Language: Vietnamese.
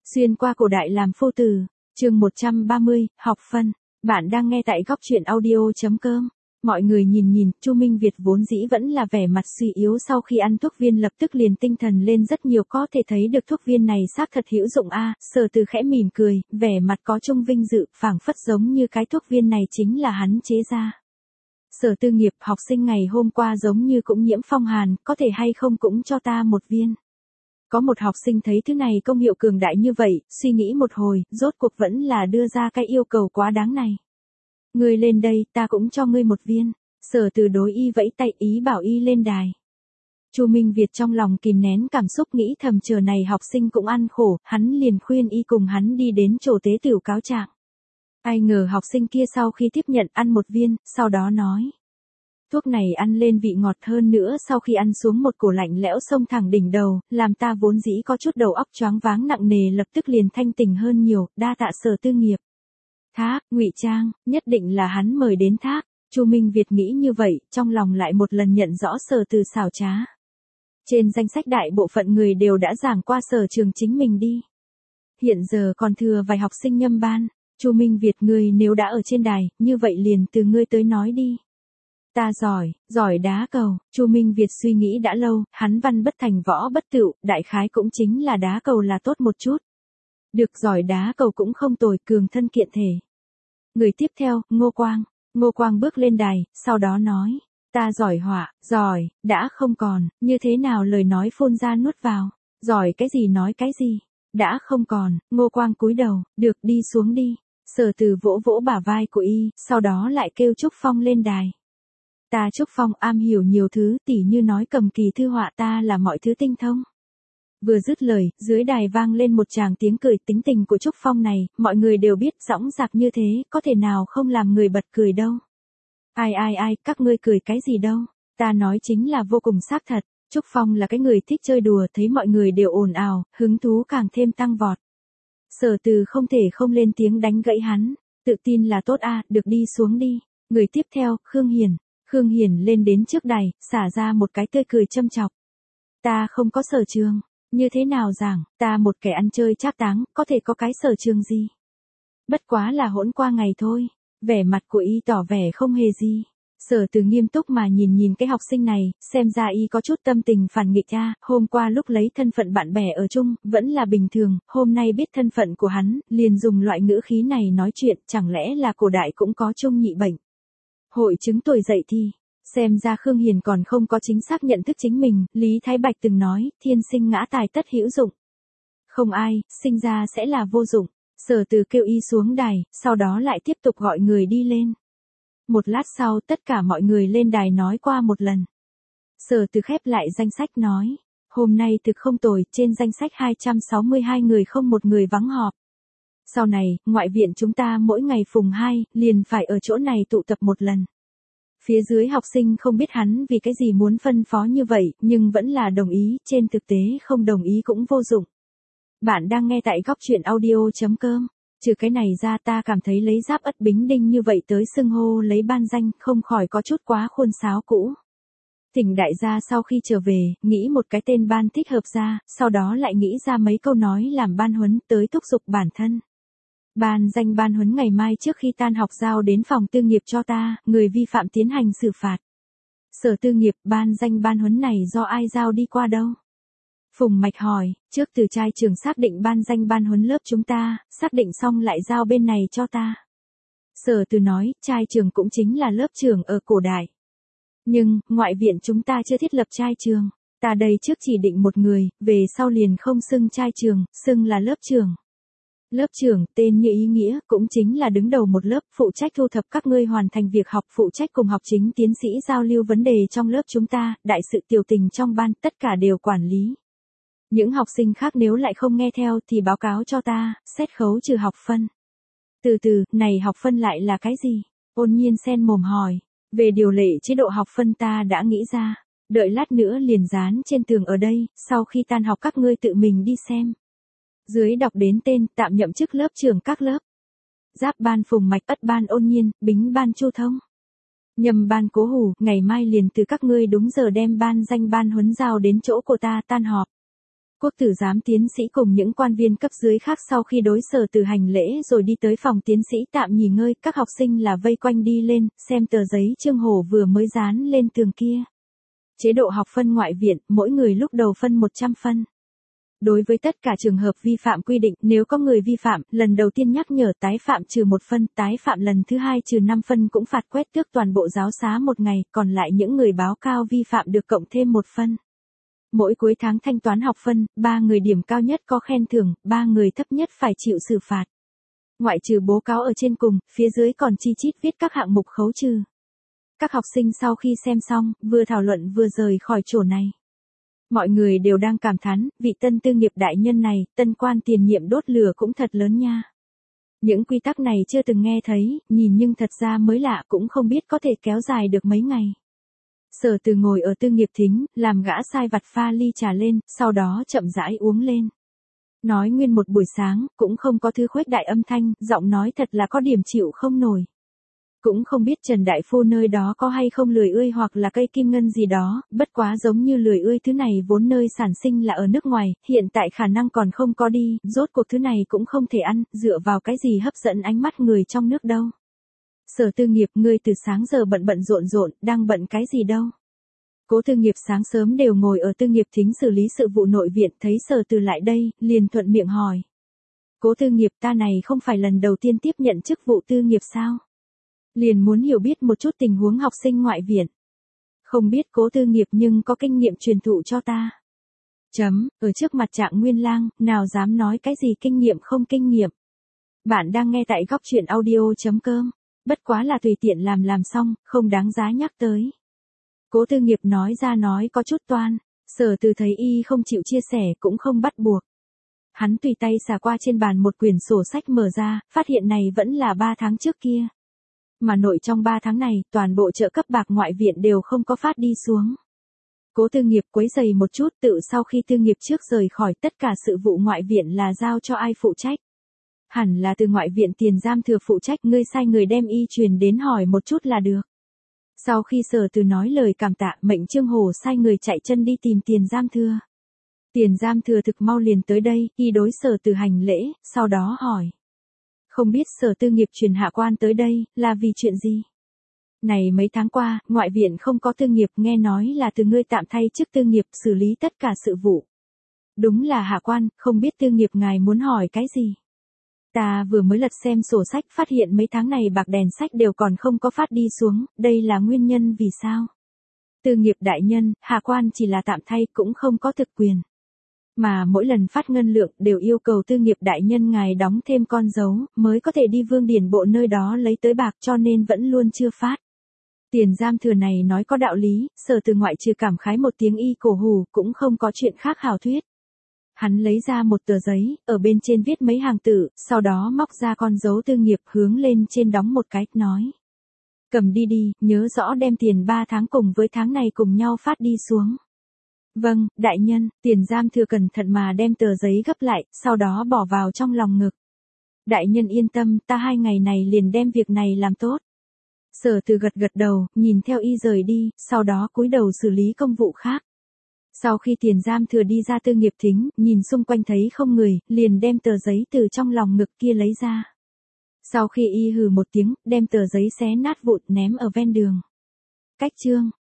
Xuyên qua cổ đại làm phu tử, chương 130, học phân. Bạn đang nghe tại góc truyện audio.com. Mọi người nhìn, Chu Minh Việt vốn dĩ vẫn là vẻ mặt suy yếu sau khi ăn thuốc viên lập tức liền tinh thần lên rất nhiều, có thể thấy được thuốc viên này xác thật hữu dụng a. Sở Từ khẽ mỉm cười, vẻ mặt có chung vinh dự, phảng phất giống như cái thuốc viên này chính là hắn chế ra. Sở Tư Nghiệp, học sinh ngày hôm qua giống như cũng nhiễm phong hàn, có thể hay không cũng cho ta một viên. Có một học sinh thấy thứ này công hiệu cường đại như vậy, suy nghĩ một hồi, rốt cuộc vẫn là đưa ra cái yêu cầu quá đáng này. Ngươi lên đây, ta cũng cho ngươi một viên. Sở Từ đối y vẫy tay ý bảo y lên đài. Chu Minh Việt trong lòng kìm nén cảm xúc nghĩ thầm chờ này học sinh cũng ăn khổ, hắn liền khuyên y cùng hắn đi đến chỗ tế tiểu cáo trạng. Ai ngờ học sinh kia sau khi tiếp nhận ăn một viên, sau đó nói. Thuốc này ăn lên vị ngọt hơn nữa, sau khi ăn xuống một cổ lạnh lẽo xông thẳng đỉnh đầu, làm ta vốn dĩ có chút đầu óc choáng váng nặng nề lập tức liền thanh tỉnh hơn nhiều, đa tạ Sở Tư Nghiệp. Thác, ngụy trang, nhất định là hắn mời đến Thác. Chu Minh Việt nghĩ như vậy, trong lòng lại một lần nhận rõ Sở Từ xảo trá. Trên danh sách đại bộ phận người đều đã giảng qua sở trường chính mình đi. Hiện giờ còn thừa vài học sinh nhâm ban. Chu Minh Việt, ngươi nếu đã ở trên đài, như vậy liền từ ngươi tới nói đi. Ta giỏi đá cầu. Chu Minh Việt suy nghĩ đã lâu, hắn văn bất thành võ bất tựu, đại khái cũng chính là đá cầu là tốt một chút. Được, giỏi đá cầu cũng không tồi, cường thân kiện thể. Người tiếp theo, Ngô Quang. Ngô Quang bước lên đài, sau đó nói, ta giỏi họa, giỏi, đã không còn, như thế nào lời nói phun ra nuốt vào, giỏi cái gì nói cái gì, đã không còn. Ngô Quang cúi đầu, được, đi xuống đi. Sở Từ vỗ vỗ bả vai của y, sau đó lại kêu Trúc Phong lên đài. Ta Trúc Phong am hiểu nhiều thứ, tỉ như nói cầm kỳ thư họa, ta là mọi thứ tinh thông. Vừa dứt lời, dưới đài vang lên một tràng tiếng cười. Tính tình của Trúc Phong này, mọi người đều biết, dõng dạc như thế, có thể nào không làm người bật cười đâu. Ai, các ngươi cười cái gì đâu, ta nói chính là vô cùng xác thật. Trúc Phong là cái người thích chơi đùa, thấy mọi người đều ồn ào, hứng thú càng thêm tăng vọt. Sở Từ không thể không lên tiếng đánh gãy hắn, tự tin là tốt a, được, đi xuống đi. Người tiếp theo, Khương Hiền. Khương Hiền lên đến trước đài, xả ra một cái tươi cười châm chọc. Ta không có sở trường, như thế nào giảng, ta một kẻ ăn chơi trác táng, có thể có cái sở trường gì. Bất quá là hỗn qua ngày thôi. Vẻ mặt của y tỏ vẻ không hề gì. Sở Từ nghiêm túc mà nhìn cái học sinh này, xem ra y có chút tâm tình phản nghịch a. Hôm qua lúc lấy thân phận bạn bè ở chung, vẫn là bình thường, hôm nay biết thân phận của hắn, liền dùng loại ngữ khí này nói chuyện, chẳng lẽ là cổ đại cũng có chung nhị bệnh. Hội chứng tuổi dậy thì, xem ra Khương Hiền còn không có chính xác nhận thức chính mình. Lý Thái Bạch từng nói, thiên sinh ngã tài tất hữu dụng. Không ai, sinh ra sẽ là vô dụng. Sở Từ kêu y xuống đài, sau đó lại tiếp tục gọi người đi lên. Một lát sau, tất cả mọi người lên đài nói qua một lần. Sở Từ khép lại danh sách nói, hôm nay thực không tồi, trên danh sách 262 người không một người vắng họp. Sau này, ngoại viện chúng ta mỗi ngày phùng 2, liền phải ở chỗ này tụ tập một lần. Phía dưới học sinh không biết hắn vì cái gì muốn phân phó như vậy, nhưng vẫn là đồng ý, trên thực tế không đồng ý cũng vô dụng. Bạn đang nghe tại góc truyện audio.com. Trừ cái này ra, ta cảm thấy lấy Giáp Ất Bính Đinh như vậy tới xưng hô lấy ban danh, không khỏi có chút quá khuôn sáo cũ. Thỉnh đại gia sau khi trở về, nghĩ một cái tên ban thích hợp ra, sau đó lại nghĩ ra mấy câu nói làm ban huấn tới thúc giục bản thân. Ban danh ban huấn ngày mai trước khi tan học giao đến phòng tư nghiệp cho ta, người vi phạm tiến hành xử phạt. Sở Tư Nghiệp, ban danh ban huấn này do ai giao đi qua đâu? Phùng Mạch hỏi, trước từ trai trường xác định ban danh ban huấn lớp chúng ta, xác định xong lại giao bên này cho ta. Sở Từ nói, trai trường cũng chính là lớp trường ở cổ đại. Nhưng, ngoại viện chúng ta chưa thiết lập trai trường. Ta đây trước chỉ định một người, về sau liền không xưng trai trường, xưng là lớp trường. Lớp trưởng, tên như ý nghĩa, cũng chính là đứng đầu một lớp, phụ trách thu thập các ngươi hoàn thành việc học, phụ trách cùng học chính tiến sĩ giao lưu vấn đề trong lớp chúng ta, đại sự tiểu tình trong ban, tất cả đều quản lý. Những học sinh khác nếu lại không nghe theo thì báo cáo cho ta, xét khấu trừ học phân. Từ, này học phân lại là cái gì? Ôn Nhiên sen mồm hỏi. Về điều lệ chế độ học phân ta đã nghĩ ra, đợi lát nữa liền dán trên tường ở đây, sau khi tan học các ngươi tự mình đi xem. Dưới đọc đến tên, tạm nhậm chức lớp trưởng các lớp. Giáp ban Phùng Mạch, Ất ban Ôn Nhiên, Bính ban Chu Thông. Nhâm ban Cố Hủ, ngày mai liền từ các ngươi đúng giờ đem ban danh ban huấn giao đến chỗ của ta tan họp. Quốc tử giám tiến sĩ cùng những quan viên cấp dưới khác sau khi đối Sở Từ hành lễ rồi đi tới phòng tiến sĩ tạm nghỉ ngơi, các học sinh là vây quanh đi lên, xem tờ giấy Trương Hổ vừa mới dán lên tường kia. Chế độ học phân ngoại viện, mỗi người lúc đầu phân 100 phân. Đối với tất cả trường hợp vi phạm quy định, nếu có người vi phạm, lần đầu tiên nhắc nhở tái phạm trừ 1 phân, tái phạm lần thứ 2 trừ 5 phân cũng phạt quét tước toàn bộ giáo xá 1 ngày, còn lại những người báo cao vi phạm được cộng thêm 1 phân. Mỗi cuối tháng thanh toán học phân, 3 người điểm cao nhất có khen thưởng, 3 người thấp nhất phải chịu xử phạt. Ngoại trừ bố cáo ở trên cùng, phía dưới còn chi chít viết các hạng mục khấu trừ. Các học sinh sau khi xem xong, vừa thảo luận vừa rời khỏi chỗ này. Mọi người đều đang cảm thán, vị tân tư nghiệp đại nhân này, tân quan tiền nhiệm đốt lửa cũng thật lớn nha. Những quy tắc này chưa từng nghe thấy, nhìn nhưng thật ra mới lạ, cũng không biết có thể kéo dài được mấy ngày. Sở Từ ngồi ở tư nghiệp thính, làm gã sai vặt pha ly trà lên, sau đó chậm rãi uống lên. Nói nguyên một buổi sáng, cũng không có thứ khuếch đại âm thanh, giọng nói thật là có điểm chịu không nổi. Cũng không biết Trần Đại Phu nơi đó có hay không lười ươi hoặc là cây kim ngân gì đó, bất quá giống như lười ươi thứ này vốn nơi sản sinh là ở nước ngoài, hiện tại khả năng còn không có đi, rốt cuộc thứ này cũng không thể ăn, dựa vào cái gì hấp dẫn ánh mắt người trong nước đâu. Sở Tư nghiệp, ngươi từ sáng giờ bận rộn, đang bận cái gì đâu. Cố Tư nghiệp sáng sớm đều ngồi ở tư nghiệp thính xử lý sự vụ nội viện, thấy Sở Từ lại đây, liền thuận miệng hỏi. Cố Tư nghiệp, ta này không phải lần đầu tiên tiếp nhận chức vụ tư nghiệp sao? Liền muốn hiểu biết một chút tình huống học sinh ngoại viện. Không biết Cố Tư nghiệp nhưng có kinh nghiệm truyền thụ cho ta. Ở trước mặt Trạng Nguyên Lang, nào dám nói cái gì kinh nghiệm không kinh nghiệm. Bạn đang nghe tại góc truyện audio.com. Bất quá là tùy tiện làm xong, không đáng giá nhắc tới. Cố Tư nghiệp nói ra nói có chút toan, Sở Từ thấy y không chịu chia sẻ cũng không bắt buộc. Hắn tùy tay xà qua trên bàn một quyển sổ sách mở ra, phát hiện này vẫn là 3 tháng trước kia. Mà nội trong 3 tháng này, toàn bộ trợ cấp bạc ngoại viện đều không có phát đi xuống. Cố Tư nghiệp quấy giày một chút, tự sau khi Tư nghiệp trước rời khỏi, tất cả sự vụ ngoại viện là giao cho ai phụ trách. Hẳn là từ ngoại viện Tiền Giam Thừa phụ trách, ngươi sai người đem y truyền đến hỏi một chút là được. Sau khi Sở Từ nói lời cảm tạ, mệnh Trương Hổ sai người chạy chân đi tìm Tiền Giam Thừa. Tiền Giam Thừa thực mau liền tới đây, y đối Sở Từ hành lễ, sau đó hỏi. Không biết Sở Tư nghiệp truyền hạ quan tới đây, là vì chuyện gì? Này mấy tháng qua, ngoại viện không có tư nghiệp, nghe nói là từ ngươi tạm thay chức tư nghiệp xử lý tất cả sự vụ. Đúng là hạ quan, không biết tư nghiệp ngài muốn hỏi cái gì? Ta vừa mới lật xem sổ sách, phát hiện mấy tháng này bạc đèn sách đều còn không có phát đi xuống, đây là nguyên nhân vì sao? Tư nghiệp đại nhân, hạ quan chỉ là tạm thay cũng không có thực quyền. Mà mỗi lần phát ngân lượng đều yêu cầu tư nghiệp đại nhân ngài đóng thêm con dấu, mới có thể đi Vương Điển Bộ nơi đó lấy tới bạc, cho nên vẫn luôn chưa phát. Tiền Giam Thừa này nói có đạo lý, Sở Từ ngoại trừ cảm khái một tiếng y cổ hủ, cũng không có chuyện khác hảo thuyết. Hắn lấy ra một tờ giấy, ở bên trên viết mấy hàng tự, sau đó móc ra con dấu tư nghiệp hướng lên trên đóng một cái, nói. Cầm đi đi, nhớ rõ đem tiền 3 tháng cùng với tháng này cùng nhau phát đi xuống. Vâng, đại nhân. Tiền Giam Thừa cẩn thận mà đem tờ giấy gấp lại, sau đó bỏ vào trong lòng ngực. Đại nhân yên tâm, ta 2 ngày này liền đem việc này làm tốt. Sở Từ gật đầu, nhìn theo y rời đi, sau đó cúi đầu xử lý công vụ khác. Sau khi Tiền Giam Thừa đi ra tư nghiệp thính, nhìn xung quanh thấy không người, liền đem tờ giấy từ trong lòng ngực kia lấy ra. Sau khi y hừ một tiếng, đem tờ giấy xé nát vụn ném ở ven đường. Cách chương.